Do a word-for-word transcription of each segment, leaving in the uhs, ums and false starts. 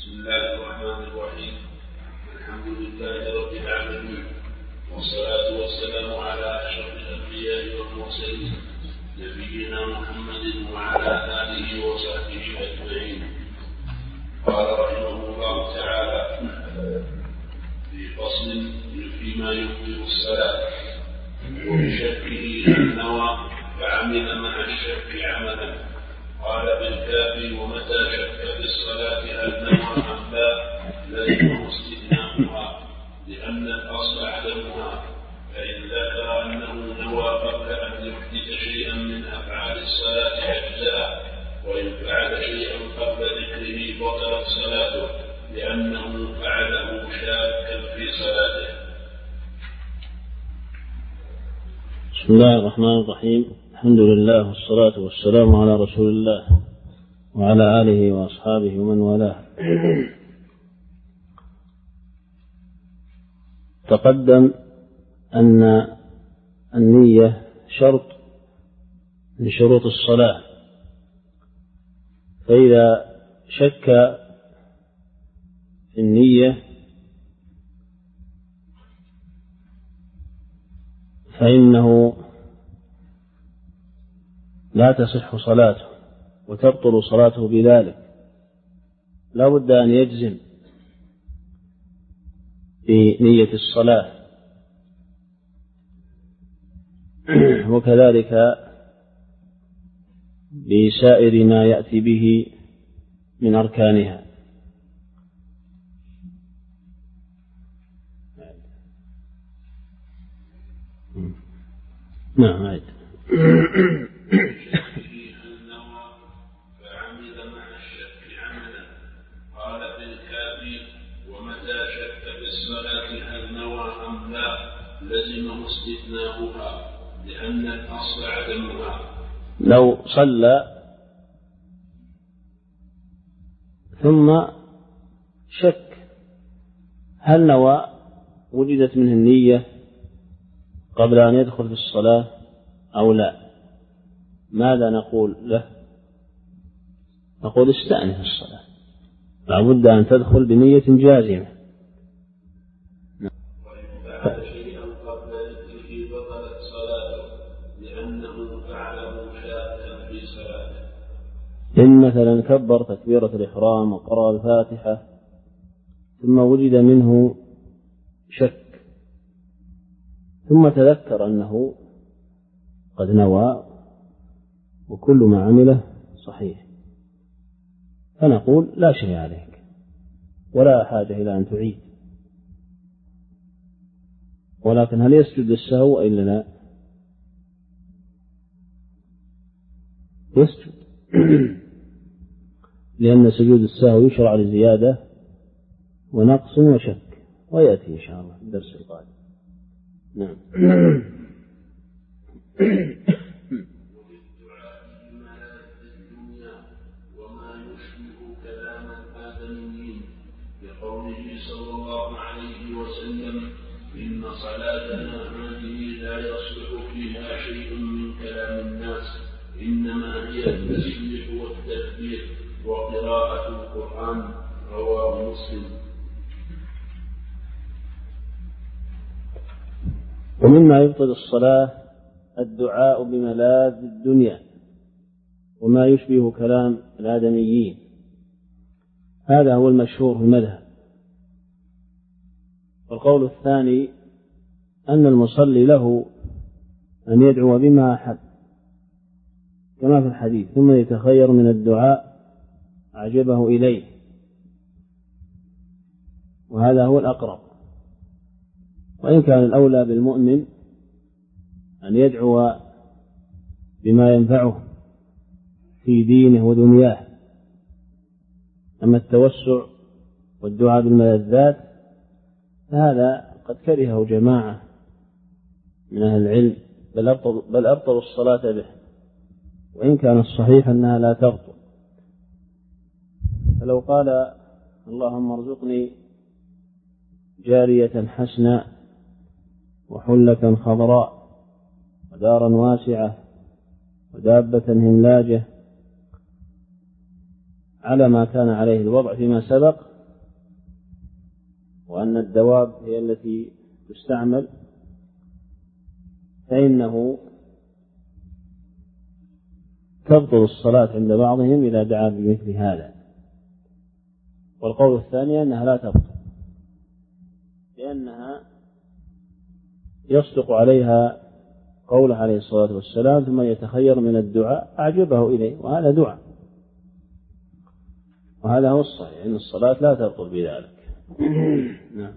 بسم الله الرحمن الرحيم. الحمد لله رب العالمين، والصلاة والسلام على أشرف الأنبياء والمرسلين نبينا محمد وعلى آله وصحبه أجمعين. قال رحمه الله تعالى في فصل فيما يبطل الصلاة وبشكه النوى فعمل مع الشك عملا. قال بالكافي ومتى شك في الصلاة هل نوى أم لا لزمه استثناؤها لأن الأصل عدمها، فإن ذكر أنه نوى قبل أن يحدث شيئا من أفعال الصلاة أجزأه، وإن فعل شيئا قبل ذكره بطلت صلاته لأنه فعله شاكا في صلاته. بسم الله الرحمن الرحيم. الحمد لله والصلاة والسلام على رسول الله وعلى آله وأصحابه ومن والاه. تقدم أن النية شرط من شروط الصلاة، فإذا شك في النية فإنه لا تصح صلاته وتبطل صلاته بذلك. لا بد أن يجزم بنية الصلاة، وكذلك بسائر ما يأتي به من أركانها. نعم عيد. قال بالكافي ومتى شك في الصلاة هل نوى أم لا لزمه استثناؤها لأن الأصل عدمها. لو صلى ثم شك هل نوى وجدت منه النية قبل أن يدخل في الصلاة أو لا، ماذا نقول له؟ نقول استأنف الصلاة، لابد أن تدخل بنية جازمة. وإن فعل شيئا قبل ذكره بطلت صلاته لأنه فعله شاكا في صلاته. إن مثلا كبر تكبيرة الإحرام وقرأ الفاتحة ثم وجد منه شك ثم تذكر أنه قد نوى وكل ما عمله صحيح، فنقول لا شيء عليك ولا حاجة إلى أن تعيد، ولكن هل يسجد السهو إلا لا؟ يسجد لأن سجود السهو يشرع لزيادة ونقص وشك، ويأتي إن شاء الله في الدرس القادم. نعم. لقوله صلى الله عليه وسلم إن صلاتنا هذه لا يصلح فيها شيء من كلام الناس إنما هي التسبيح والتكبير وقراءة القرآن. رواه مسلم. ومما يبطل الصلاة الدعاء بملاذ الدنيا وما يشبه كلام الآدميين، هذا هو المشهور في المذهب. والقول الثاني أن المصلي له أن يدعو بما أحب كما في الحديث ثم يتخير من الدعاء أعجبه إليه، وهذا هو الأقرب. وإن كان الأولى بالمؤمن أن يدعو بما ينفعه في دينه ودنياه. أما التوسع والدعاء بالملذات فهذا قد كرهه جماعة من أهل العلم، بل أبطل, بل أبطل الصلاة به، وإن كان الصحيح أنها لا تبطل. فلو قال اللهم ارزقني جارية حسناء وحلة خضراء ودارا واسعة ودابة هملاجة على ما كان عليه الوضع فيما سبق، وأن الدواب هي التي تستعمل، فإنه تبطل الصلاة عند بعضهم إذا دعا بمثل هذا. والقول الثاني أنها لا تبطل، لأنها يصدق عليها قوله عليه الصلاة والسلام ثم يتخير من الدعاء أعجبه إليه، وهذا دعاء، وهذا هو الصحيح أن الصلاة لا تبطل بذلك. نعم.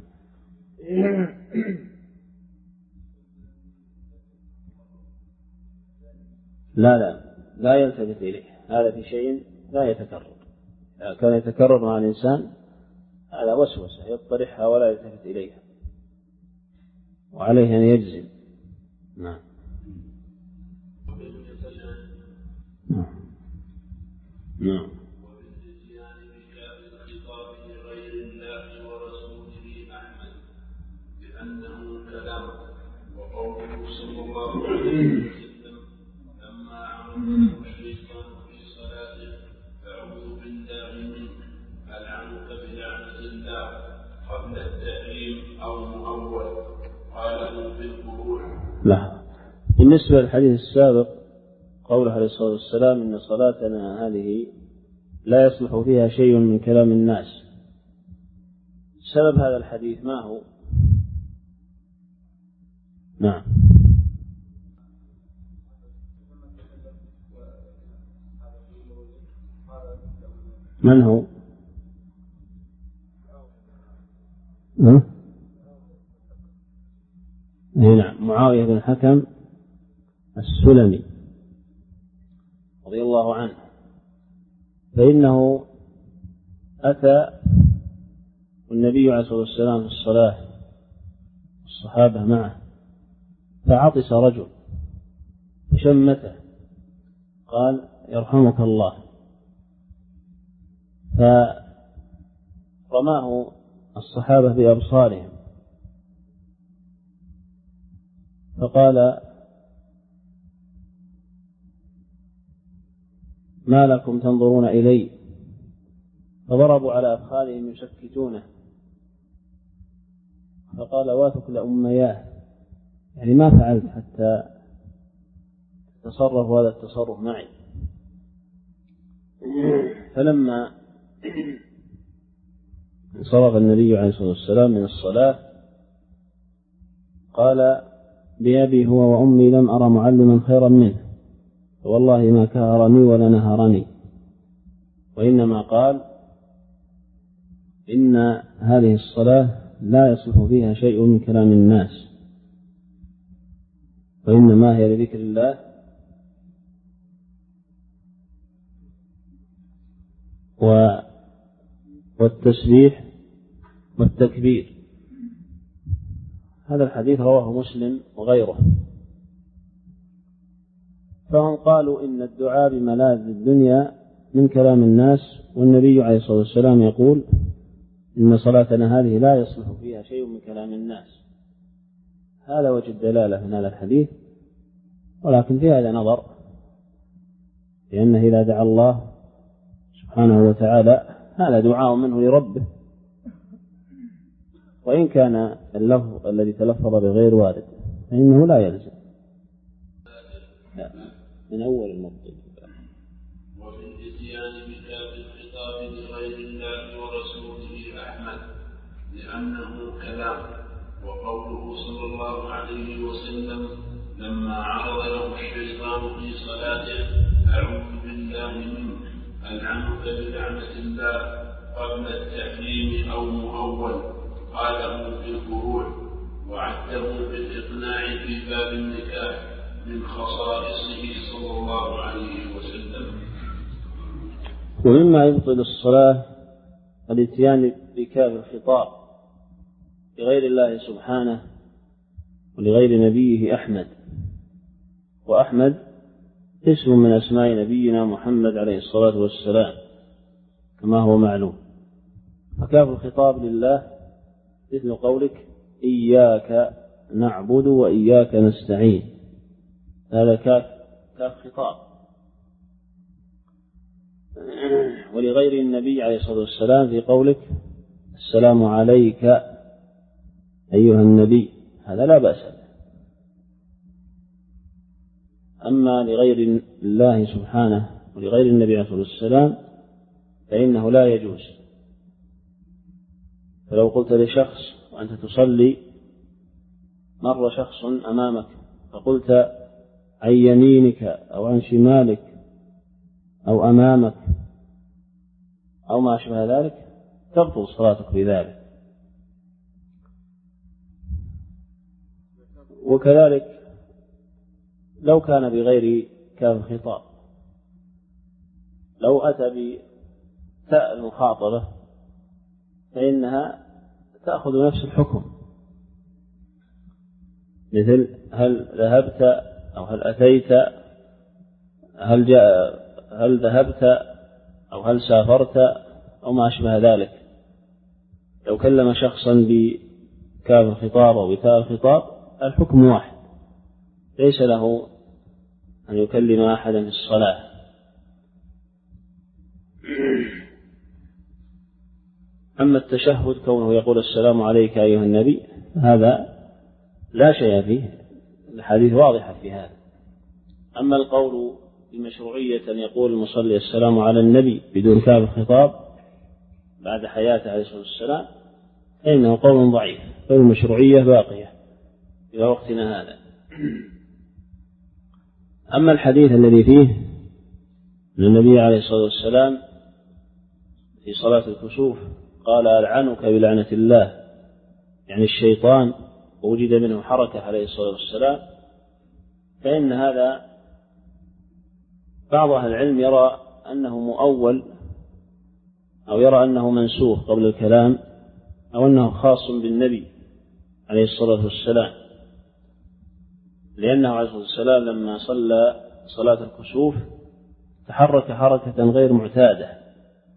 لا لا لا يلتفت إليه، هذا في شيء لا يتكرر. إذا كان يتكرر مع الإنسان هذا وسوسة يطرحها ولا يلتفت إليها، وعليه أن يجزم. نعم. نعم. نعم. أنه كلام، وقوله صلى الله عليه وسلم لما عمله الشيطان في صلاته أعوذ بالله منك ألعنك بلعنة الله قبل التحريم أو مؤول قاله في الفروع. لا، بالنسبة للحديث السابق قوله عليه الصلاة والسلام إن صلاتنا هذه لا يصلح فيها شيء من كلام الناس، سبب هذا الحديث ما هو؟ نعم. من هو؟ ها؟ نعم، معاوية بن الحكم السلمي رضي الله عنه، فإنه أتى النبي عليه الصلاة والسلام في الصلاة الصحابة معه، فعطس رجل فشمته قال يرحمك الله، فرماه الصحابة بأبصارهم فقال ما لكم تنظرون إلي؟ فضربوا على أفخاذهم يسكتونه، فقال واثق لأمياه، يعني ما فعلت حتى تصرف هذا التصرف معي. فلما انصرف النبي عليه الصلاة والسلام من الصلاة قال بأبي هو وأمي لم أرى معلما خيرا منه، والله ما كهرني ولا نهرني، وإنما قال إن هذه الصلاة لا يصلح فيها شيء من كلام الناس، وإنما هي لذكر الله والتسبيح والتكبير. هذا الحديث رواه مسلم وغيره. فهم قالوا إن الدعاء بملاذ الدنيا من كلام الناس، والنبي عليه الصلاة والسلام يقول إن صلاتنا هذه لا يصلح فيها شيء من كلام الناس. هذا وجه الدلالة من هذا الحديث، ولكن في هذا نظر، لأنه إذا دعا الله سبحانه وتعالى هذا دعاء منه لربه، وإن كان اللفظ الذي تلفظ بغير وارد فإنه لا يلزم. لا، من أول المطلب. وفي الاتيان بكاف الخطاب لغير الله ورسوله أحمد لأنه كلام، وقوله صلى الله عليه وسلم لما عرض له الشيطان في صلاته أعوذ بالله منك ألعنك بلعنة الله قبل التحريم أو مؤول قاله في الفروع، وعده بالإقناع في باب النكاح من خصائصه صلى الله عليه وسلم. ومما يبطل الصلاة الاتيان بكاف الخطاب لغير الله سبحانه ولغير نبيه أحمد، وأحمد اسم من أسماء نبينا محمد عليه الصلاة والسلام كما هو معلوم. فكاف الخطاب لله مثل قولك إياك نعبد وإياك نستعين، هذا كاف كاف خطاب. ولغير النبي عليه الصلاة والسلام في قولك السلام عليك أيها النبي، هذا لا بأس به. أما لغير الله سبحانه ولغير النبي عليه الصلاة والسلام فإنه لا يجوز. فلو قلت لشخص وأنت تصلي مر شخص أمامك فقلت عن يمينك أو عن شمالك أو أمامك أو ما أشبه ذلك تبطل صلاتك بذلك. وكذلك لو كان بغير كاف الخطاب، لو أتى بتاء المخاطبة فإنها تأخذ نفس الحكم، مثل هل ذهبت أو هل أتيت، هل جاء، هل ذهبت أو هل سافرت أو ما أشبه ذلك. لو كلم شخصا بكاف الخطاب أو بتاء الخطاب الحكم واحد، ليس له أن يكلم أحدا في الصلاة. أما التشهد كونه يقول السلام عليك أيها النبي هذا لا شيء فيه، الحديث واضحة في هذا. أما القول بمشروعية أن يقول المصلي السلام على النبي بدون كاف الخطاب بعد حياته عليه الصلاة والسلام فإنه قول ضعيف، فالمشروعية باقية إلى وقتنا هذا. أما الحديث الذي فيه أن النبي عليه الصلاة والسلام في صلاة الكسوف قال ألعنك بلعنة الله، يعني الشيطان، ووجد منه حركة عليه الصلاة والسلام، فإن هذا بعض أهل العلم يرى أنه مؤول أو يرى أنه منسوخ قبل الكلام، أو أنه خاص بالنبي عليه الصلاة والسلام، لأنه عليه الصلاة والسلام لما صلى صلاة الكسوف تحرك حركة غير معتادة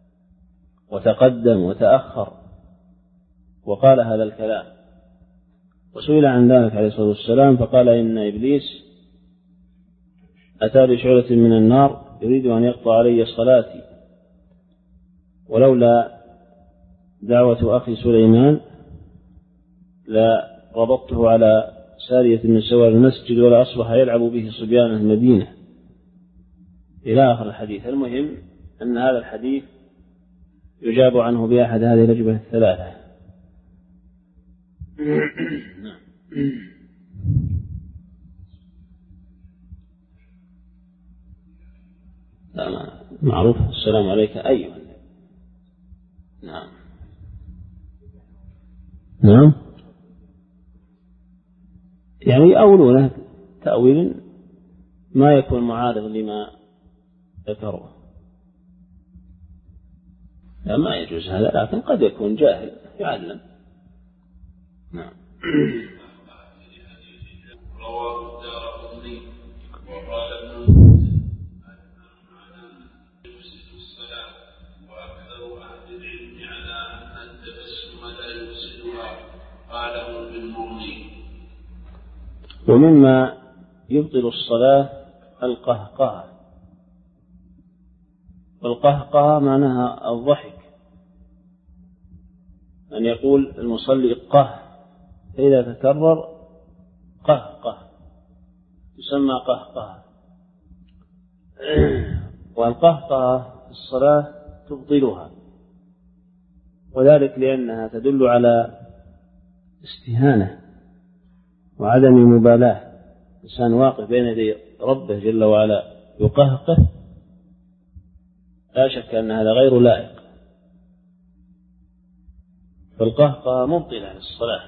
وتقدم وتأخر وقال هذا الكلام. وسئل عن ذلك عليه الصلاة والسلام فقال إن إبليس أتى بشعلة من النار يريد أن يقطع علي صلاتي، ولولا دعوة أخي سليمان لا ربطته على سارية من سوار المسجد ولا أصبح يلعب به صبيان المدينة، إلى آخر الحديث. المهم أن هذا الحديث يجاب عنه بأحد هذه الأجوبة الثلاثة. معروف السلام عليك أيها النبي. نعم نعم يعني يأولونه تأويل ما يكون معارض لما ذكره، لا ما يجوز هذا، لكن قد يكون جاهل يعلم. نعم. رواه الدارقطني وقال ابن يفسد الصلاة، وأكثر أهل العلم على أن التبسم لا يفسدها، قاله ابن المغني. ومما يبطل الصلاة القهقه، والقهقه معناها الضحك، أن يقول المصلي قه، فإذا تكرر قهقه يسمى قهقه. والقهقه في الصلاة تبطلها، وذلك لأنها تدل على استهانة وعدم مبالاة. إنسان واقف بين يدي ربه جل وعلا يقهقه، لا شك أن هذا غير لائق، فالقهقه مبطلة للصلاة.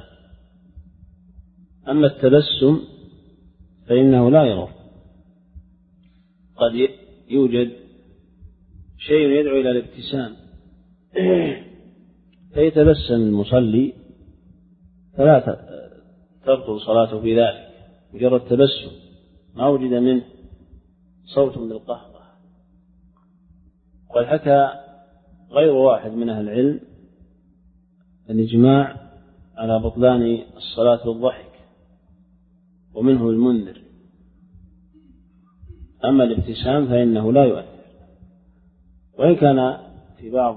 أما التبسم فإنه لا يضر، قد يوجد شيء يدعو إلى الابتسام فيتبسم المصلي فلا تبطل صلاته بذلك، مجرد تبسم ما وجد منه صوت بالقهقه. قد حكى غير واحد من أهل العلم الإجماع على بطلان الصلاة بالضحك، ومنه المنذر. أما الابتسام فإنه لا يؤثر. وإن كان في بعض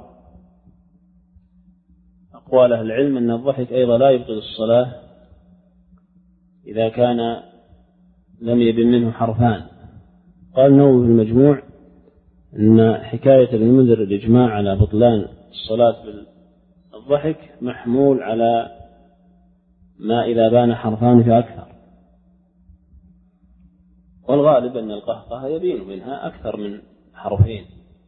أقوال أهل العلم أن الضحك أيضا لا يبطل الصلاة إذا كان لم يبن منه حرفان. قال النووي في المجموع أن حكاية ابن المنذر الإجماع على بطلان الصلاة بالضحك محمول على ما إذا بان حرفان فأكثر، والغالب أن القهقه يبين منها أكثر من حرفين،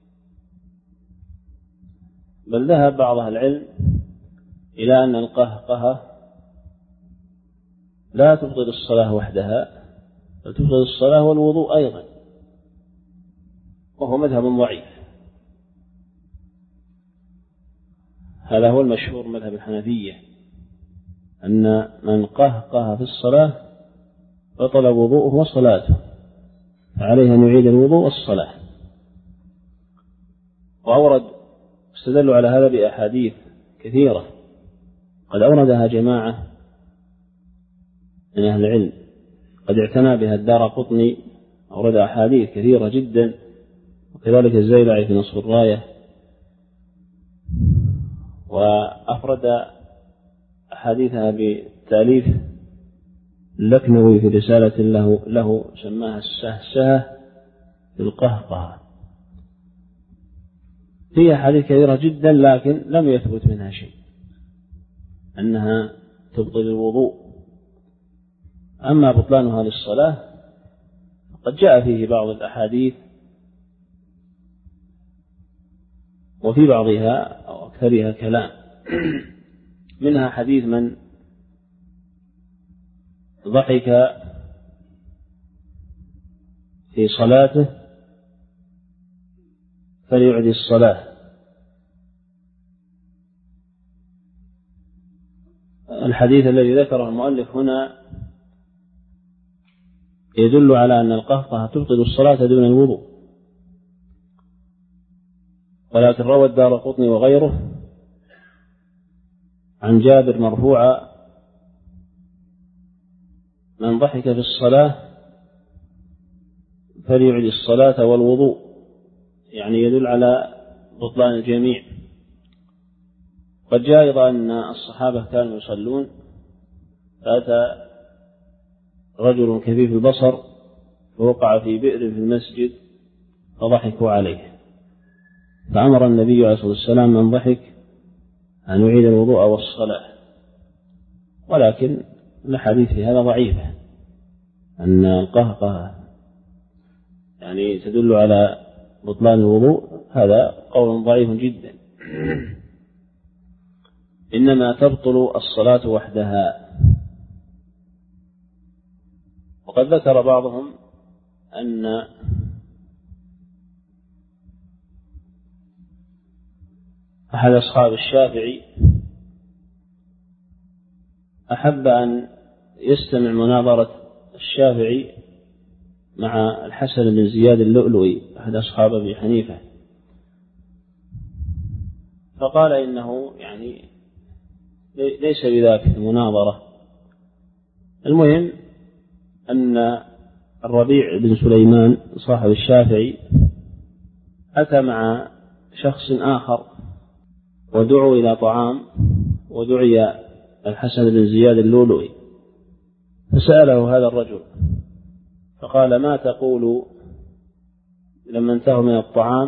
بل ذهب بعض أهل العلم إلى أن القهقه لا تبطل الصلاة وحدها بل تبطل الصلاة والوضوء أيضا، وهو مذهب ضعيف. هذا هو المشهور مذهب الحنفية، أن من قهقه في الصلاة بطل وضوءه وصلاته، فعليه أن يعيد الوضوء والصلاة. وأورد استدلوا على هذا بأحاديث كثيرة قد أوردها جماعة من أهل العلم، قد اعتنى بها الدارقطني، أورد أحاديث كثيرة جدا، وكذلك الزيلعي في نصب الراية، وأفرد أحاديثها بتأليف اللكنوي في رسالة له, له سماها السهسهة في القهقه. فيها أحاديث كثيرة جدا لكن لم يثبت منها شيء أنها تبطل الوضوء. أما بطلانها للصلاة قد جاء فيه بعض الأحاديث، وفي بعضها أو أكثرها كلام، منها حديث من ضحك في صلاته فليعد الصلاة. الحديث الذي ذكره المؤلف هنا يدل على أن القهقه تبطل الصلاة دون الوضوء، ولكن روى الدارقطني وغيره عن جابر مرفوعا: من ضحك في الصلاة فليعد الصلاة والوضوء، يعني يدل على بطلان الجميع. قد جاء أيضا أن الصحابة كانوا يصلون فأتى رجل كفيف البصر فوقع في بئر في المسجد فضحكوا عليه، فأمر النبي عليه الصلاة والسلام من ضحك أن يعيد الوضوء والصلاة. ولكن الحديث في هذا ضعيفة، أن القهقه يعني تدل على بطلان الوضوء، هذا قول ضعيف جدا. إنما تبطل الصلاة وحدها. وقد ذكر بعضهم أن أحد أصحاب الشافعي أحب أن يستمع مناظرة الشافعي مع الحسن بن زياد اللؤلؤي أحد أصحاب أبي حنيفة، فقال إنه يعني ليس بذاك المناظرة. المهم أن الربيع بن سليمان صاحب الشافعي أتى مع شخص آخر ودعوا إلى طعام، ودعي الحسن بن زياد اللؤلؤي، فسأله هذا الرجل فقال: ما تقول لما انتهوا من الطعام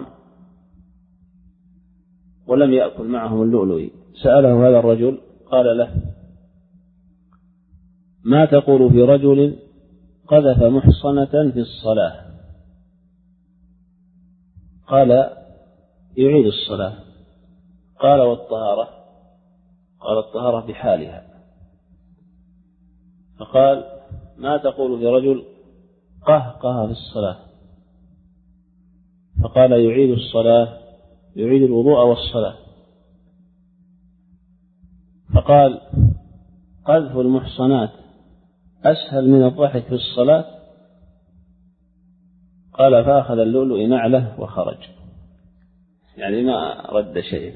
ولم يأكل معهم اللؤلؤي؟ سأله هذا الرجل قال له: ما تقول في رجل قذف محصنة في الصلاة؟ قال: يعيد الصلاة. قال: والطهارة؟ قال: الطهارة بحالها. فقال: ما تقول في رجل قهقه في الصلاة؟ فقال: يعيد الصلاة، يعيد الوضوء والصلاة. فقال: قذف المحصنات أسهل من الضحك في الصلاة؟ قال: فأخذ اللؤلؤ نعله وخرج، يعني ما رد شيء.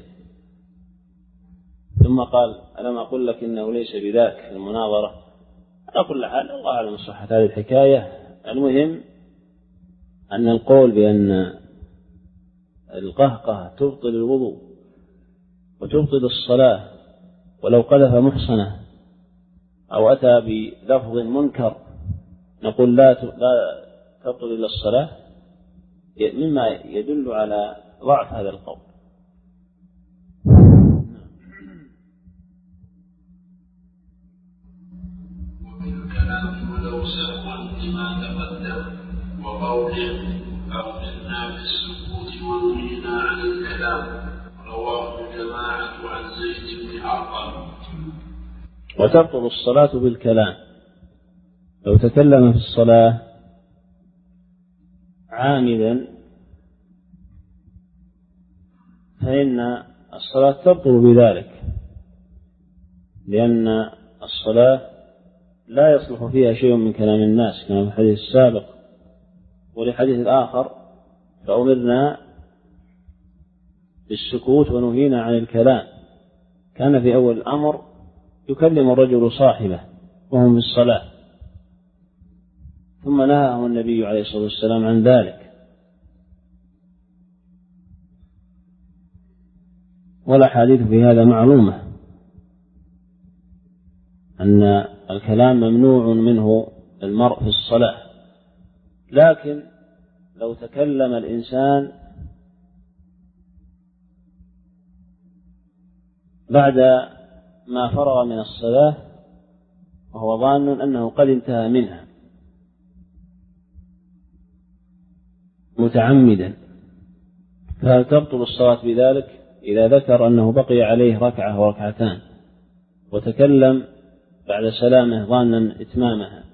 ثم قال: ألم أقول لك إنه ليس بذاك في المناظرة؟ على كل حال الله أعلم صحة هذه الحكاية. المهم أن القول بأن القهقه تبطل الوضوء وتبطل الصلاة، ولو قذف محصنة أو أتى بلفظ منكر نقول لا لا تبطل إلا الصلاة، مما يدل على ضعف هذا القول. وفي الكلام ولو سهوا لما تقدم وقوله أخبرنا بالسكوت ونهينا عن الكلام، رواه الجماعة عن زيد بن أرقم. وتبطل الصلاة بالكلام، لو تكلم في الصلاة عامدا فإن الصلاة تبطل بذلك، لأن الصلاة لا يصلح فيها شيء من كلام الناس كما في الحديث السابق. ولحديث الآخر فأمرنا بالسكوت ونهينا عن الكلام، كان في أول الأمر يكلم الرجل صاحبه وهم في الصلاة، ثم نهاه النبي عليه الصلاة والسلام عن ذلك. والأحاديث في هذا معلومة أن الكلام ممنوع منه المرء في الصلاة، لكن لو تكلم الإنسان بعد ما فرغ من الصلاة وهو ظان أنه قد انتهى منها متعمدا، فهل تبطل الصلاة بذلك إذا ذكر أنه بقي عليه ركعة وركعتان وتكلم بعد سلامه ظانا إتمامها؟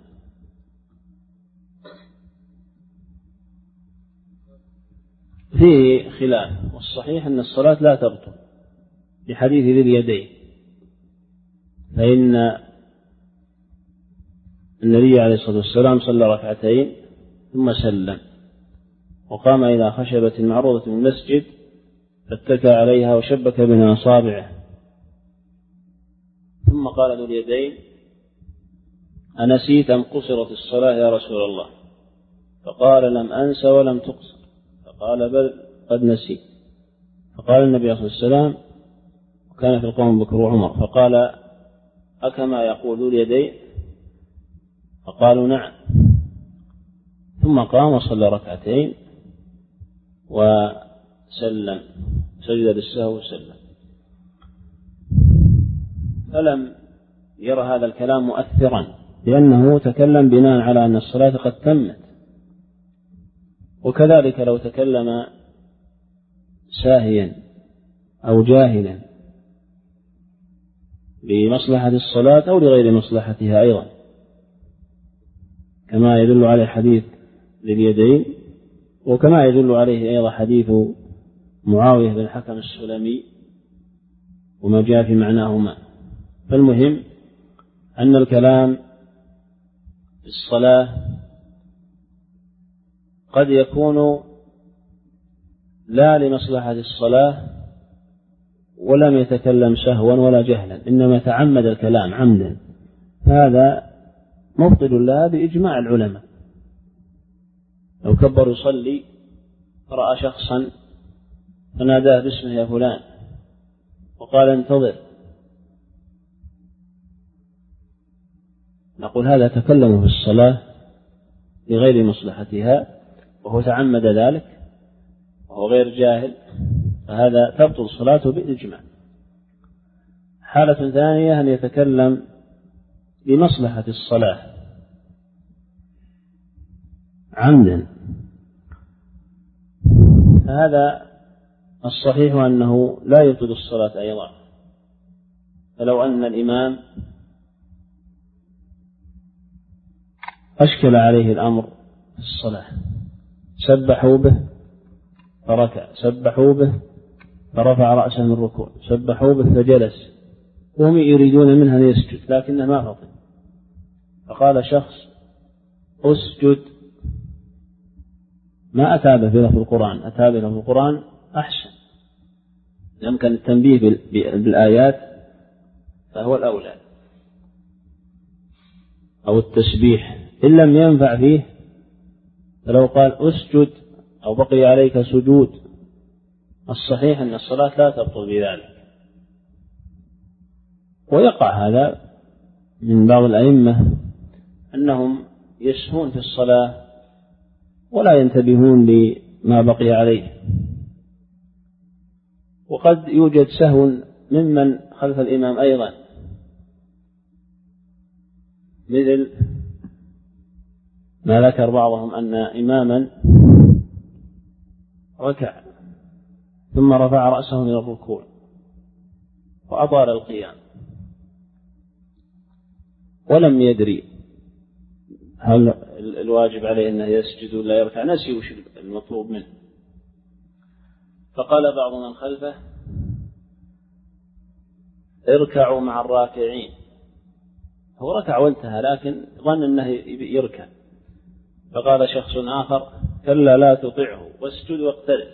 فيه خلاف، والصحيح أن الصلاة لا تبطل بحديث ذي اليدين، فإن النبي عليه الصلاة والسلام صلى ركعتين ثم سلم وقام إلى خشبة معروضة من المسجد فاتكى عليها وشبك بين أصابعه، ثم قال ذو اليدين: أنسيت أم قصرت الصلاة يا رسول الله؟ فقال: لم أنس ولم تقصر. فقال: بل قد نسيت. فقال النبي صلى الله عليه وسلم، وكان في القوم بكر وعمر، فقال: أكما يقول ذو اليدين؟ فقالوا: نعم. ثم قام وصلى ركعتين وسلم، سجد للسهو وسلم، فلم يرى هذا الكلام مؤثرا، لأنه تكلم بناء على أن الصلاة قد تمت. وكذلك لو تكلم ساهيا أو جاهلا لمصلحة الصلاة أو لغير مصلحتها أيضا، كما يدل عليه حديث لليدين، وكما يدل عليه أيضا حديث معاوية بن الحكم السلمي وما جاء في معناهما. فالمهم أن الكلام في الصلاة قد يكون لا لمصلحة الصلاة ولم يتكلم سهوا ولا جهلا، إنما تعمد الكلام عمدا، فهذا مبطل لها بإجماع العلماء. لو كبر يصلي فرأى شخصا فناداه باسمه: يا فلان، وقال: انتظر، نقول هذا تكلم في الصلاة لغير مصلحتها وهو تعمد ذلك وهو غير جاهل، فهذا تبطل صلاته بالإجماع. حالة ثانية أن يتكلم لمصلحة الصلاة عمدا، فهذا الصحيح أنه لا يبطل الصلاة أيضا. فلو أن الإمام أشكل عليه الأمر في الصلاة، سبحوا به فركع، سبحوا به فرفع رأسه من الركوع، سبحوا به فجلس، وهم يريدون منه أن يسجد لكنه ما فطن، فقال شخص: أسجد، ما أتى به في القرآن، أتى به في القرآن أحسن، يمكن التنبيه بالآيات فهو الأولى، أو التسبيح إن لم ينفع فيه، فلو قال أسجد أو بقي عليك سجود الصحيح أن الصلاة لا تبطل بذلك. ويقع هذا من بعض الأئمة أنهم يسهون في الصلاة ولا ينتبهون لما بقي عليه، وقد يوجد سهو ممن خلف الإمام أيضا، مثل ما ذكر بعضهم أن إماما ركع ثم رفع رأسه من الركوع وأطال القيام ولم يدري هل الواجب عليه أنه يسجد ولا يركع، نسي وش المطلوب منه، فقال بعض من خلفه اركعوا مع الراكعين. هو ركع وانتهى لكن ظن أنه يركع، فقال شخص آخر كلا لا تطعه واسجد واقترب.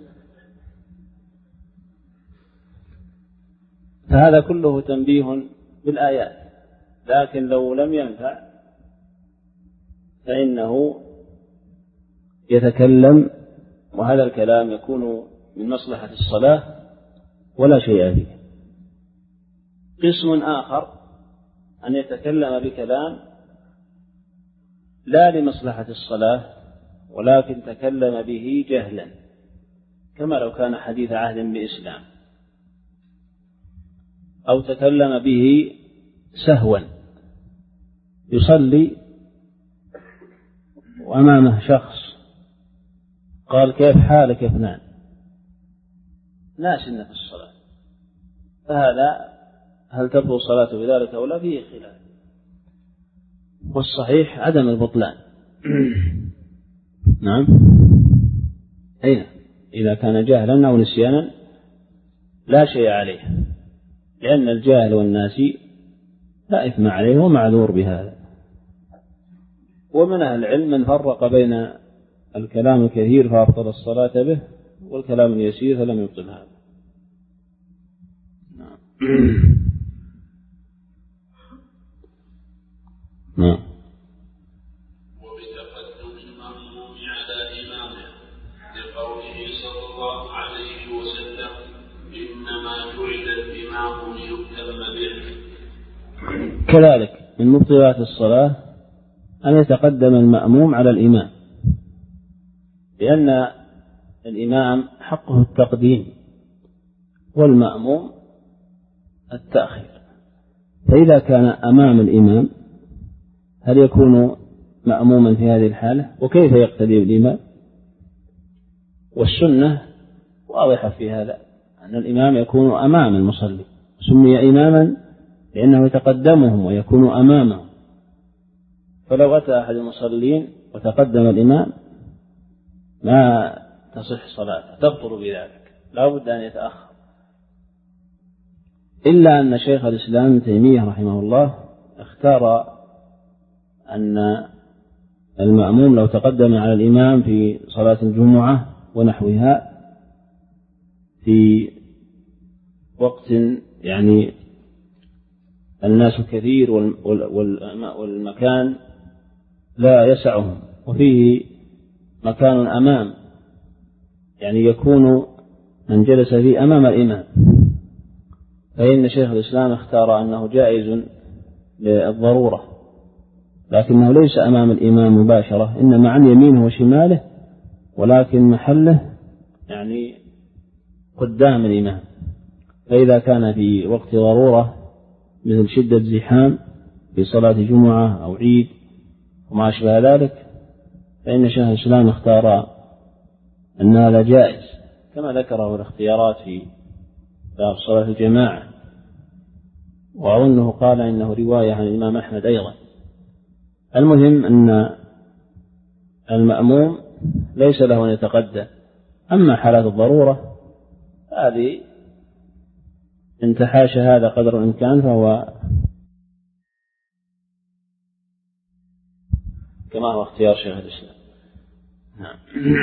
فهذا كله تنبيه بالآيات، لكن لو لم ينفع فإنه يتكلم، وهذا الكلام يكون من مصلحة الصلاة ولا شيء فيه. قسم آخر أن يتكلم بكلام لا لمصلحة الصلاة ولكن تكلم به جهلا، كما لو كان حديث عهد بإسلام، أو تكلم به سهوا، يصلي وأمامه شخص قال كيف حالك يا فلان، ناسنا في الصلاة، فهذا هل تبطل صلاته بذلك أو لا فيه خلاف، والصحيح عدم البطلان. نعم، أين إذا كان جهلا أو نسيانا لا شيء عليه، لأن الجاهل والناسي لا إثم عليه ومعذور بهذا. ومن أهل العلم من فرق بين الكلام الكثير فأبطل الصلاة به والكلام اليسير فلم يبطل هذا. نعم. نعم. وبتقدم المأموم على إمامه لقوله صلى الله عليه وسلم إنما جعل الإمام ليؤتم به. كذلك من مبطلات الصلاة أن يتقدم المأموم على الإمام، لأن الإمام حقه التقديم والمأموم التأخير، فإذا كان أمام الإمام هل يكون مأموما في هذه الحالة؟ وكيف يقتدي بالإمام؟ والسنة واضحة في هذا، أن الإمام يكون أمام المصلي، سمي إماما لأنه يتقدمهم ويكون أمامهم، فلو أتى أحد المصلين وتقدم الإمام ما تصح صلاته، تبطل بذلك، لا بد أن يتأخر، إلا أن شيخ الإسلام ابن تيمية رحمه الله اختار أن المأموم لو تقدم على الإمام في صلاة الجمعة ونحوها في وقت يعني الناس كثير والمكان لا يسعهم وفيه مكان أمام، يعني يكون من جلس فيه أمام الإمام، فإن شيخ الإسلام اختار أنه جائز للضرورة، لكنه ليس أمام الإمام مباشرة، إنما عن يمينه وشماله، ولكن محله يعني قدام الإمام. فإذا كان في وقت ضرورة مثل شدة زحام في صلاة جمعة أو عيد وما أشبه ذلك، فإن شيخ الإسلام اختار أن هذا جائز، كما ذكره الاختيارات في باب صلاة الجماعة، وأظنه قال إنه رواية عن الإمام أحمد أيضا. المهم أن المأموم ليس له أن يتقدم، أما حالات الضرورة هذه إن تحاش هذا قدر الإمكان فهو كما هو اختيار شيخ الإسلام. نعم.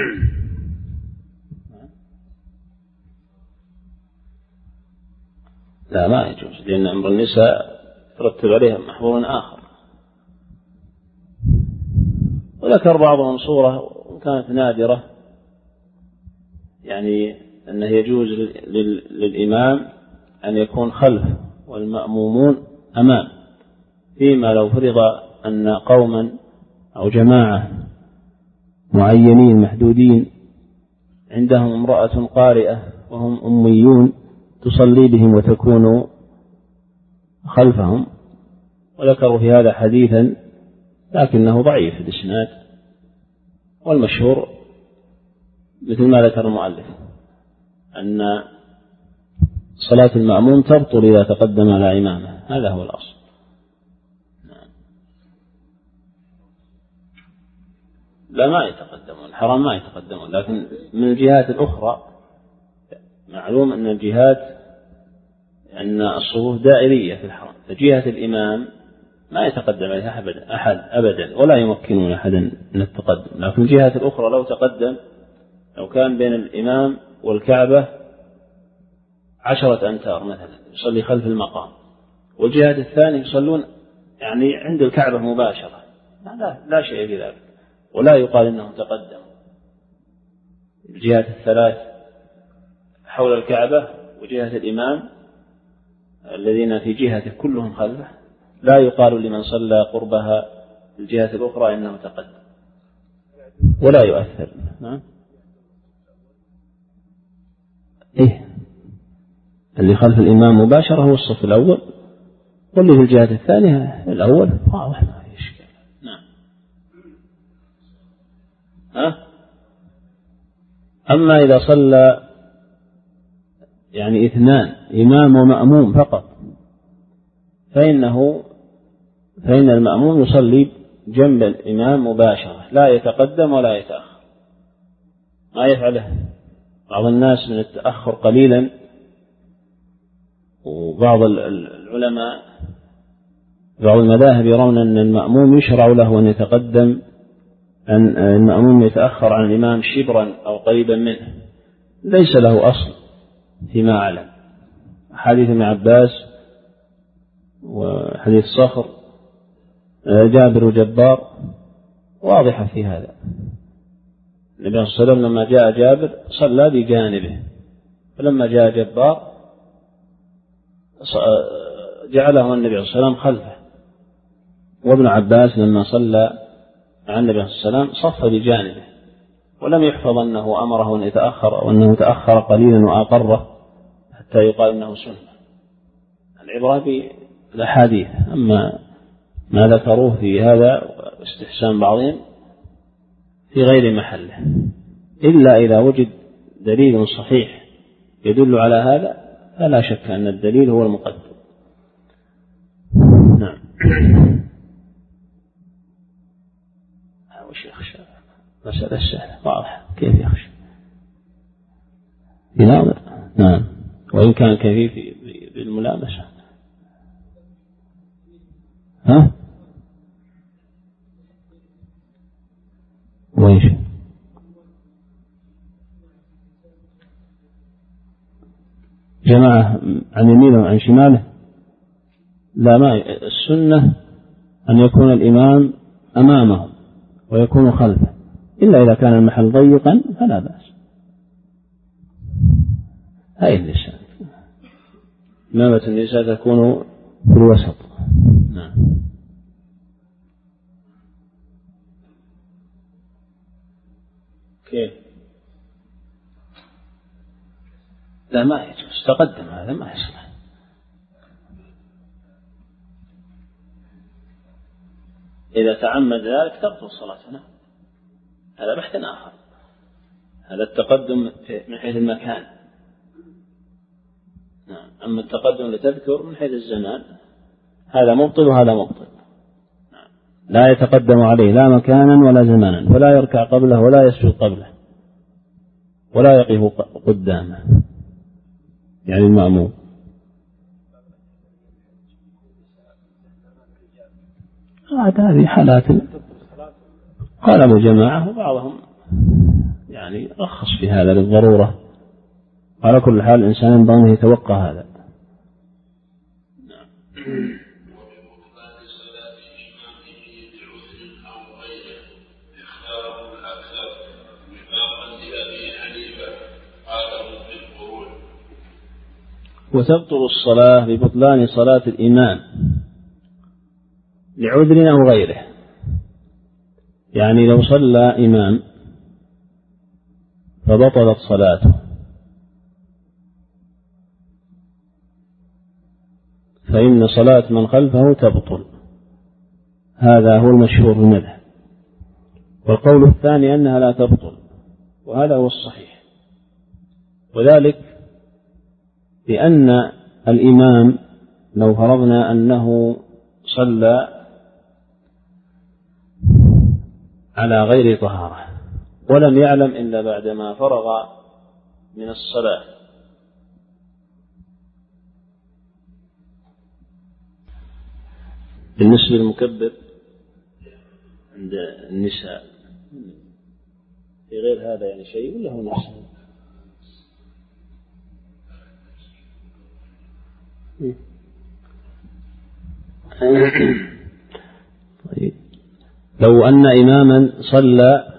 لا ما يجوز، لأن أمر النساء ترتب عليها محظور آخر. وذكر بعضهم صورة كانت نادرة، يعني أنه يجوز للإمام أن يكون خلف والمأمومون أمام، فيما لو فرض أن قوما أو جماعة معينين محدودين عندهم امرأة قارئة وهم أميون تصلي بهم وتكون خلفهم، وذكروا في هذا حديثا لكنه ضعيف الإسناد، والمشهور مثل ما ذكر المؤلف أن صلاة المأموم تبطل إذا تقدم على إمامه، هذا هو الأصل. لا ما يتقدمون، حرام ما يتقدمون، لكن من الجهات الأخرى معلوم أن الجهات أن الصفوف دائرية في الحرم، فجهة الإمام ما يتقدم عليها أحد أبدا ولا يمكنون أحدا من التقدم، لكن الجهات الأخرى لو تقدم، لو كان بين الإمام والكعبة عشرة أمتار مثلا يصلي خلف المقام، والجهات الثانية يصلون يعني عند الكعبة مباشرة، لا, لا شيء في ذلك، ولا يقال إنهم تقدموا. الجهات الثلاث حول الكعبة وجهة الإمام الذين في جهته كلهم خلفه، لا يقال لمن صلى قربها الجهة الأخرى إنه تقدم، ولا يؤثر. نعم إيه، اللي خلف الإمام مباشرة هو الصف الأول، واللي في الجهة الثانية الأول واضح ما في إشكال. نعم. ها؟ أما إذا صلى يعني اثنان إمام ومأموم فقط، فإنه فإن المأموم يصلي جنب الإمام مباشرة، لا يتقدم ولا يتأخر، ما يفعله بعض الناس من التأخر قليلا. وبعض العلماء بعض المذاهب يرون أن المأموم يشرع له أن يتقدم، أن المأموم يتأخر عن الإمام شبرا أو قريبا منه، ليس له أصل فيما أعلم. حديث ابن عباس وحديث صخر جابر وجبار واضحة في هذا. النبي صلى الله عليه وسلم لما جاء جابر صلى بجانبه، فلما جاء جبار جعله النبي صلى الله عليه وسلم خلفه، وابن عباس لما صلى مع النبي صلى الله عليه وسلم صف بجانبه، ولم يحفظ أنه أمره أن يتأخر أو أنه تأخر قليلا وأقره حتى يقال أنه سنة. العبرة بالأحاديث، أما ما ذكروه في هذا استحسان بعضهم في غير محله، إلا إذا وجد دليل صحيح يدل على هذا فلا شك أن الدليل هو المقدم. نعم. وش يخشى؟ مسألة سهلة واضحة، كيف يخشى؟ يناظر. نعم، وإن كان كيف بالملامسة. ها؟ وإيش؟ جماعة عن يمينه وعن شماله؟ لا، ما السنة أن يكون الإمام أمامه ويكون خلفه، إلا إذا كان المحل ضيقا فلا بأس. هاي النساء إمامة النساء تكون في الوسط. نعم. كيف؟ لا ما يجوز، تقدم هذا ما يصلح. إذا تعمد ذلك تبطل صلاته، هذا بحث آخر، هذا التقدم من حيث المكان. نعم. أما التقدم لتذكر من حيث الزمان هذا مبطل وهذا مبطل. نعم. لا يتقدم عليه لا مكانا ولا زمانا، فلا يركع قبله ولا يسجد قبله ولا يقف قدامه، يعني المأموم. هذه حالات قال أبو جماعة، وبعضهم يعني رخص في هذا للضرورة. على كل حال الإنسان ينبغي أن يتوقع هذا. اختاره الأكثر وفاقا لأبي حنيفة قاله في وتبطل الصلاة ببطلان صلاة الإمام لعذر أو غيره. يعني لو صلى إمام فبطلت صلاته فإن صلاة من خلفه تبطل، هذا هو المشهور في المذهب. والقول الثاني أنها لا تبطل، وهذا هو الصحيح، وذلك لأن الإمام لو فرضنا أنه صلى على غير طهارة ولم يعلم إلا بعدما فرغ من الصلاة بالنسبة للمكبر عند النساء في غير هذا يعني شيء ولا هو نفسه؟ طيب لو أن إماما صلى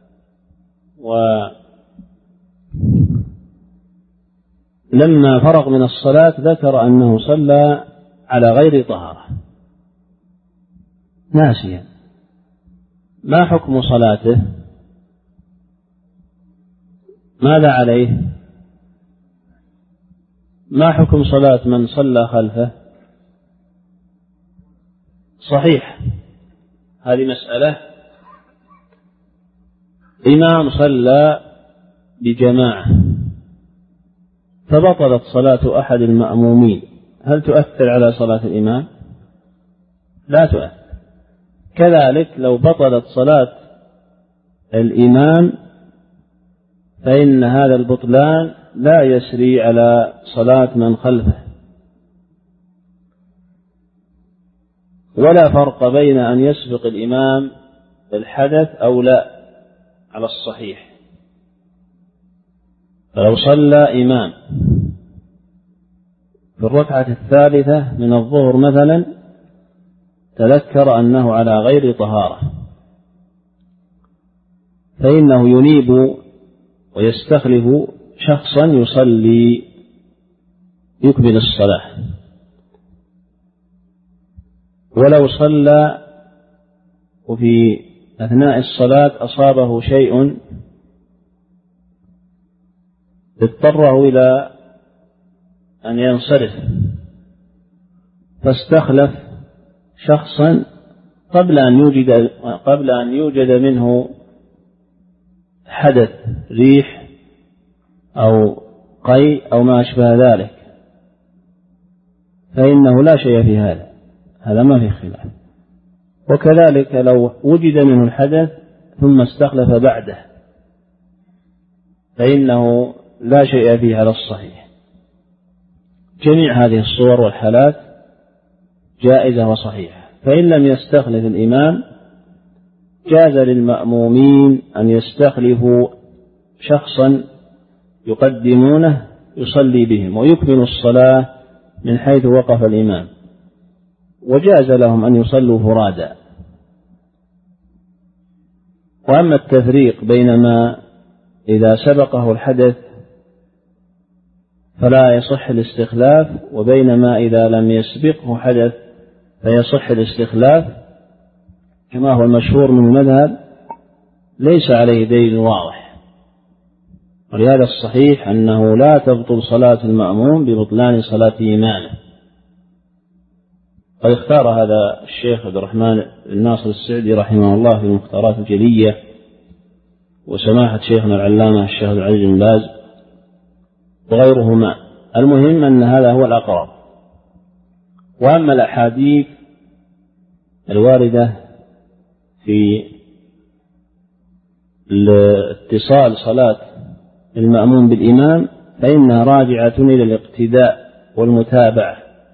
ولما فرغ من الصلاة ذكر أنه صلى على غير طهارة ناسيا، ما حكم صلاته؟ ماذا عليه؟ ما حكم صلاة من صلى خلفه؟ صحيح، هذه مسألة. إمام صلى بجماعة فبطلت صلاة أحد المأمومين، هل تؤثر على صلاة الإمام؟ لا تؤثر. كذلك لو بطلت صلاة الإمام فإن هذا البطلان لا يسري على صلاة من خلفه، ولا فرق بين أن يسبق الإمام الحدث أو لا على الصحيح. فلو صلى إمام في الركعة الثالثة من الظهر مثلا تذكر أنه على غير طهارة فإنه ينيب ويستخلف شخصا يصلي يكمل الصلاة. ولو صلى وفي أثناء الصلاة أصابه شيء اضطره إلى أن ينصرف فاستخلف شخصا قبل أن يوجد قبل أن يوجد منه حدث ريح أو قيء أو ما أشبه ذلك فإنه لا شيء في هذا، هذا ما في خلاف. وكذلك لو وجد منه الحدث ثم استخلف بعده فإنه لا شيء فيه على الصحيح. جميع هذه الصور والحالات جائزة وصحيحة. فإن لم يستخلف الإمام جاز للمأمومين أن يستخلفوا شخصا يقدمونه يصلي بهم ويكمل الصلاة من حيث وقف الإمام، وجاز لهم أن يصلوا فرادا. وأما التفريق بينما إذا سبقه الحدث فلا يصح الاستخلاف وبينما إذا لم يسبقه حدث فيصح الاستخلاف كما هو المشهور من المذهب ليس عليه دليل واضح. ولهذا الصحيح أنه لا تبطل صلاة المأموم ببطلان صلاة إمامه. قد اختار هذا الشيخ عبد الرحمن الناصر السعدي رحمه الله في المختارات الجلية، وسماحة شيخنا العلامة الشيخ عبد العزيز بن باز وغيرهما. المهم أن هذا هو الأقرب. وأما الأحاديث الواردة في اتصال صلاة المأموم بالإمام فإنها راجعة إلى الاقتداء والمتابعة،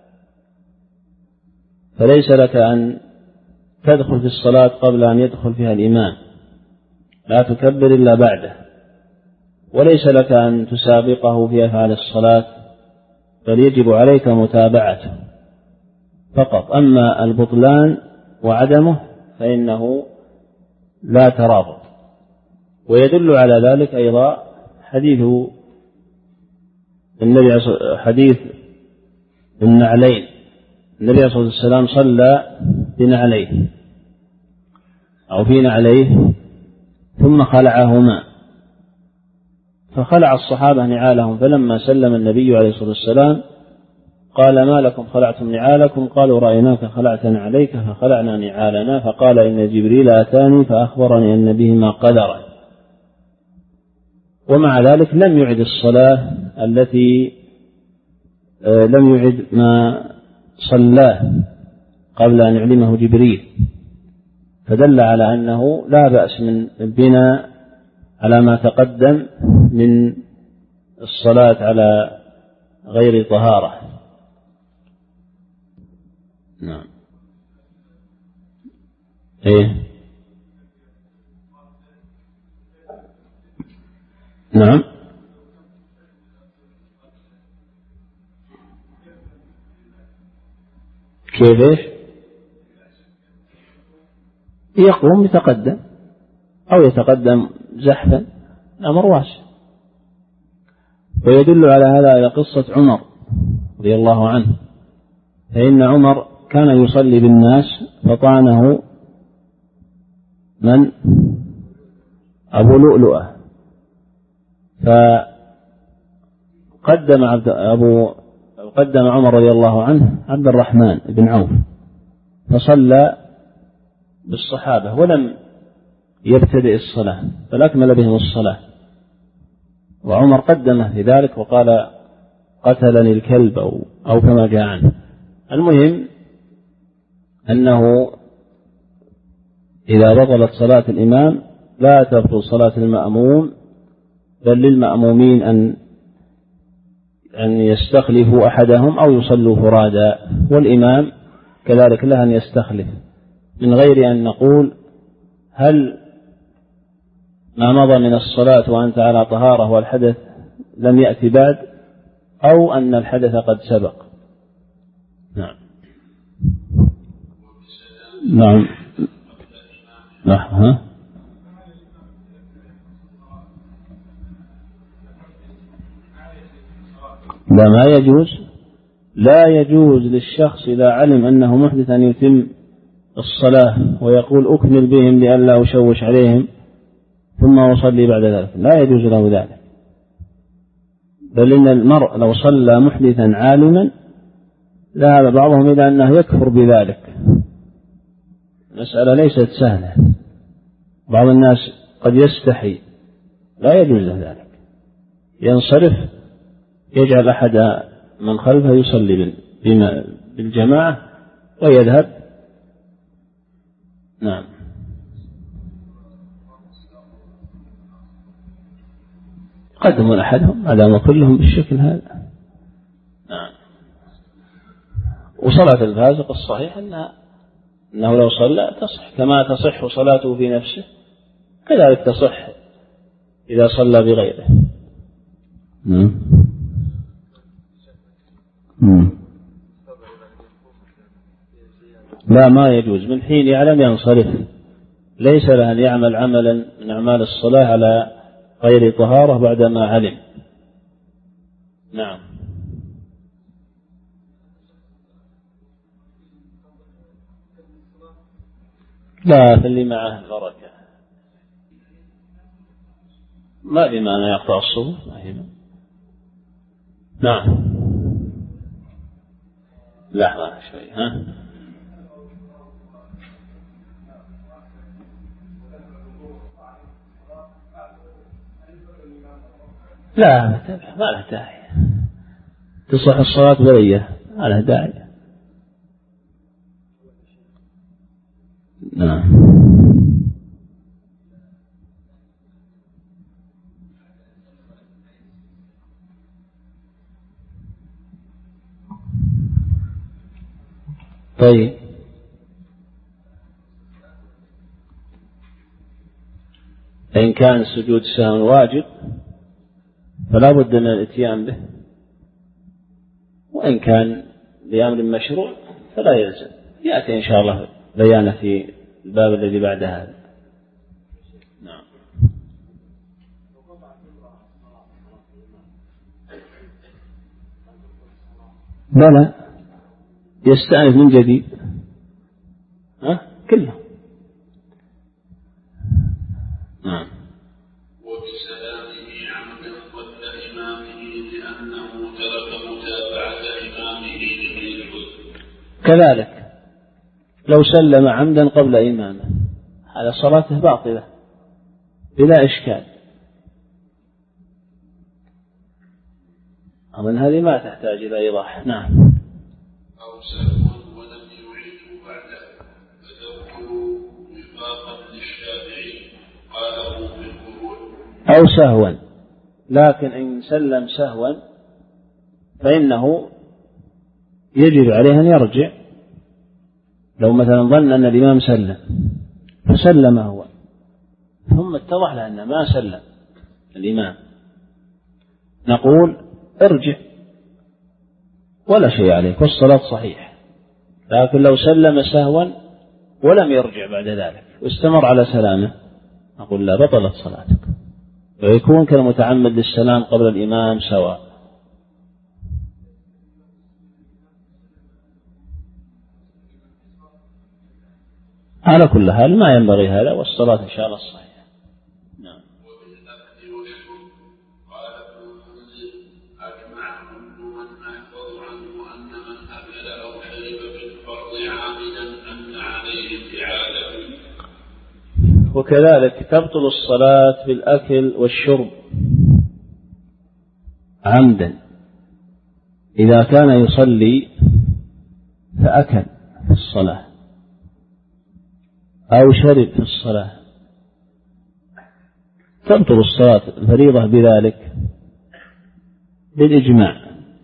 فليس لك أن تدخل في الصلاة قبل أن يدخل فيها الإمام، لا تكبر إلا بعده، وليس لك أن تسابقه في أفعال الصلاة، بل يجب عليك متابعته فقط. أما البطلان وعدمه فإنه لا ترابط. ويدل على ذلك أيضا حديث النبي حديث النعلين. النبي صلى الله عليه وسلم صلى بنعليه أو في نعليه ثم خلعهما، فخلع الصحابة نعالهم، فلما سلم النبي عليه الصلاة والسلام قال ما لكم خلعتم نعالكم؟ قالوا رأيناك خلعت نعليك فخلعنا نعالنا. فقال إن جبريل أتاني فأخبرني أن بهما قدرا. ومع ذلك لم يعد الصلاة التي لم يعد ما صلاه قبل أن يعلمه جبريل، فدل على أنه لا بأس من البناء على ما تقدم من الصلاة على غير طهارة. نعم. إيه؟ نعم. كيف إيش؟ يقوم يتقدم أو يتقدم زحفا، الأمر واسع. ويدل على هذا على قصة عمر رضي الله عنه، فإن عمر كان يصلي بالناس فطعنه من؟ أبو لؤلؤة، فقدم عبد أبو قدم عمر رضي الله عنه عبد الرحمن بن عوف فصلى بالصحابة ولم يبتدئ الصلاة بل أكمل بهم الصلاة، وعمر قدمه في ذلك وقال قتلني الكلب أو, أو كما جاء عنه. المهم أنه إذا بطلت صلاة الإمام لا تبطل صلاة المأموم، بل للمأمومين أن أن يستخلفوا أحدهم أو يصلوا فرادا، والإمام كذلك له أن يستخلف، من غير أن نقول هل ما مضى من الصلاة وأنت على طهارة والحدث لم يأتي بعد، أو أن الحدث قد سبق. نعم. نعم. نعم. لا، ما يجوز لا يجوز للشخص إذا علم أنه محدث أن يتم الصلاة ويقول أكمل بهم لئلا أشوش عليهم ثم أصلي بعد ذلك، لا يجوز له ذلك. بل إن المرء لو صلى محدثا عالما ذهب بعضهم إلى أنه يكفر بذلك. المسألة ليست سهلة، بعض الناس قد يستحي، لا يجوز له ذلك، ينصرف يجعل أحد من خلفه يصلي بالجماعة ويذهب. نعم. قدموا أحدهم ما دام كلهم بالشكل هذا. نعم. وصلاة الفاسق الصحيح أنها أنه لو صلى تصح كما تصح صلاته في نفسه، كذلك تصح إذا صلى بغيره. نعم. لا، ما يجوز، من حين يعلم ينصرف، ليس له أن يعمل عملا من أعمال الصلاة على غير طهارة بعدما علم. نعم. لا، فاللي معه البركة ما بمعنى يقطع الصوت. نعم. لحظة شوي. ها لا، ما له داعي، تصح الصلاة بغية، ما له داعي. نعم. طيب، إن كان سجود السهو واجب فلا بد من الاتيان به، وإن كان بأمر مشروع فلا يلزم. يأتي إن شاء الله بيانه في الباب الذي بعد هذا. نعم. بلى يستأنف من جديد ها كله. نعم. وبسلامه عمدا قبل إمامه لأنه ترك متابعة إمامه لغير عذر. كذلك لو سلم عمدا قبل إمامه هذا صلاته باطلة بلا إشكال. أظن هذه ما تحتاج إلى إيضاح. نعم. أو سهوا ولم يعيده بعده فتركه وفاقا للشافعي قاله في الفروع. أو سهوا، لكن إن سلم سهوا فإنه يجب عليه أن يرجع. لو مثلا ظن أن الإمام سلم فسلم هو ثم اتضح له أنه ما سلم الإمام، نقول ارجع ولا شيء عليك والصلاة صحيح. لكن لو سلم سهوا ولم يرجع بعد ذلك واستمر على سلامه نقول لا، بطلت صلاتك، ويكون كالمتعمد للسلام قبل الإمام سواء. على كل حال ما ينبغي هذا، والصلاة إن شاء الله صحيحة. نعم. وبالأكل والشرب قال ابن المنذر أجمع كل من أحفظ عنه أن من أكل أو شرب بالفرض عامدا أن عليه فعاله. وكذلك تبطل الصلاة بالأكل والشرب عمدا إذا كان يصلي فأكل في الصلاة أو شرب في الصلاة، تبطل الصلاة الفريضة بذلك بالإجماع.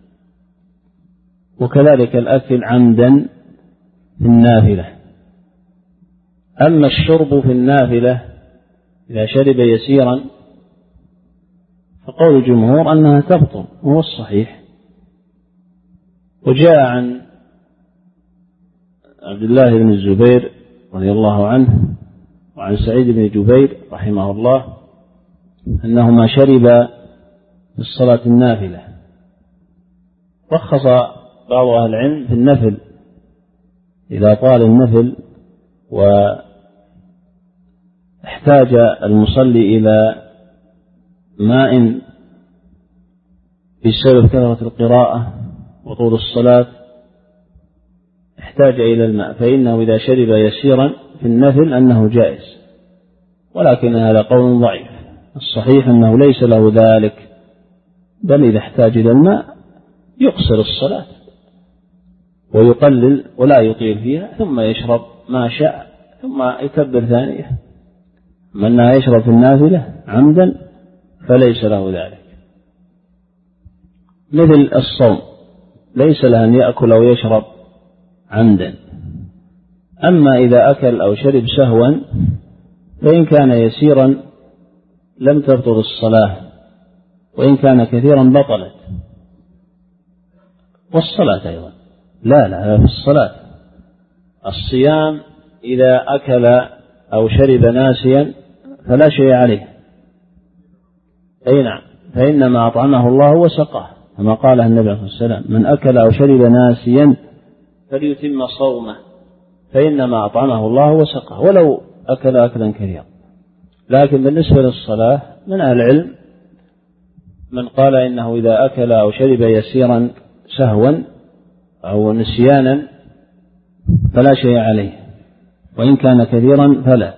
وكذلك الأكل عمدا في النافلة. أما الشرب في النافلة إذا شرب يسيرا فقول الجمهور أنها تبطل وهو الصحيح. وجاء عن عبد الله بن الزبير رضي الله عنه وعن سعيد بن جبير رحمه الله أنهما شربا في الصلاة النافلة. رخص بعض أهل العلم في النفل إذا طال النفل واحتاج المصلي إلى ماء بسبب كثرة القراءة وطول الصلاة، احتاج إلى الماء، فإنه إذا شرب يسيرا في النفل أنه جائز. ولكن هذا قول ضعيف، الصحيح أنه ليس له ذلك، بل إذا احتاج إلى الماء يقصر الصلاة ويقلل ولا يطيل فيها ثم يشرب ما شاء ثم يكبر ثانية. من يشرب في النافلة عمدا فليس له ذلك. مثل الصوم ليس له أن يأكل أو يشرب عمدا. أما إذا أكل أو شرب سهوا فإن كان يسيرا لم تبطل الصلاة، وإن كان كثيرا بطلت. والصلاة أيضا لا لا في الصلاة. الصيام إذا أكل أو شرب ناسيا فلا شيء عليه، أي نعم، فإنما أطعمه الله وسقاه كما قال النبي عليه الصلاة والسلام: من أكل أو شرب ناسيا فليتم صومه فإنما أطعمه الله وسقاه، ولو أكل أكلا كثيرا. لكن بالنسبة للصلاة من أهل العلم من قال إنه إذا أكل أو شرب يسيرا سهوا أو نسيانا فلا شيء عليه، وإن كان كثيرا فلا.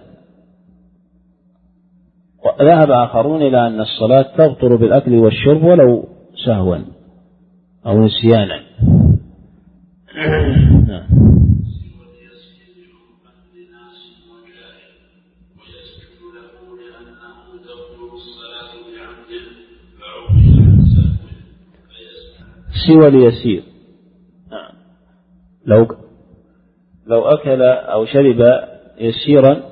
وذهب آخرون إلى أن الصلاة تبطل بالأكل والشرب ولو سهوا أو نسيانا. سوى اليسير، لو لو أكل أو شرب يسيرا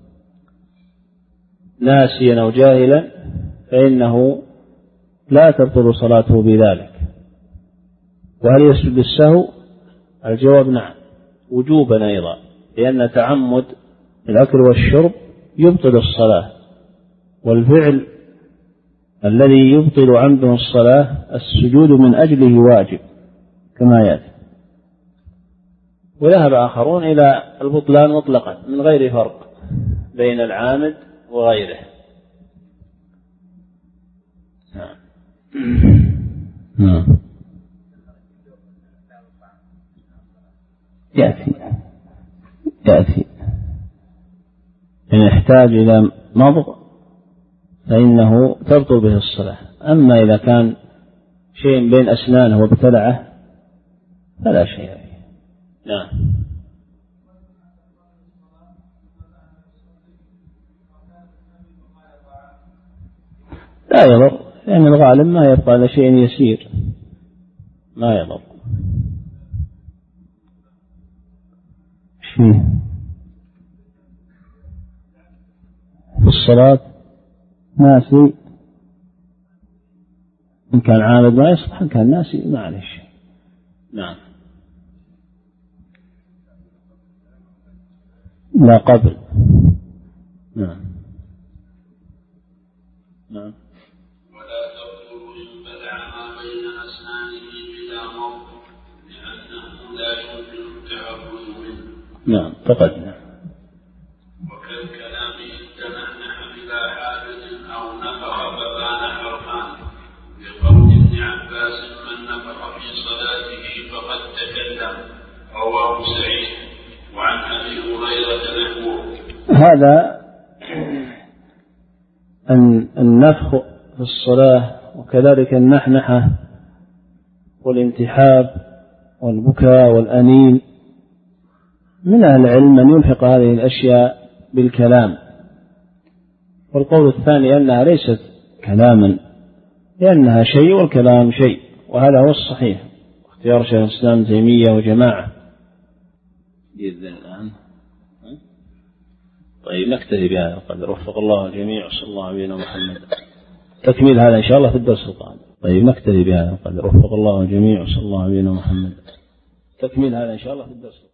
ناسيا أو جاهلا فإنه لا تبطل صلاته بذلك. وهل يسجد السهو؟ الجواب نعم وجوبا أيضا، لأن تعمد الأكل والشرب يبطل الصلاة، والفعل الذي يبطل عنده الصلاة السجود من أجله واجب كما يأتي. وذهب آخرون إلى البطلان مطلقا من غير فرق بين العامد وغيره. نعم. يأتي يأتي إن يحتاج إلى مضغ فإنه تبطل به الصلاة. أما إذا كان شيء بين أسنانه وابتلعه فلا شيء فيه. نعم. لا يضر، لأن الغالب ما يبقى على شيء يسير، ما يضر. شيء في الصلاة ناسي، إن كان عامد ما يصلح، إن كان ناسي ما عليه شيء. نعم. لا قبل. نعم. نعم. ولا تبطل إن بلع ما بين أسنانه بلا موضع لأنه لا يمكن التعبد منه. نعم تقدم. وكالكلام إن تنحنح بلا حاجة أو نفخ فبان حرفان لقول ابن عباس من نفخ في صلاته فقد تكلم رواه سعيد. وعن أبي هريرة نحوه. هذا النفخ في الصلاة وكذلك النحنحة والانتحاب والبكاء والأنين من أهل العلم من يلحق هذه الأشياء بالكلام، والقول الثاني أنها ليست كلاما لأنها شيء والكلام شيء، وهذا هو الصحيح اختيار شيخ الإسلام تيمية وجماعة. الآن طيب نكتفي بهذا القدر، وفق الله الجميع وصلى الله على نبينا محمد. تكميل هذا إن شاء الله في الدرس القادم. طيب نكتفي بهذا القدر، وفق الله الجميع وصلى الله على نبينا محمد. تكميل هذا إن شاء الله في الدرس القادم.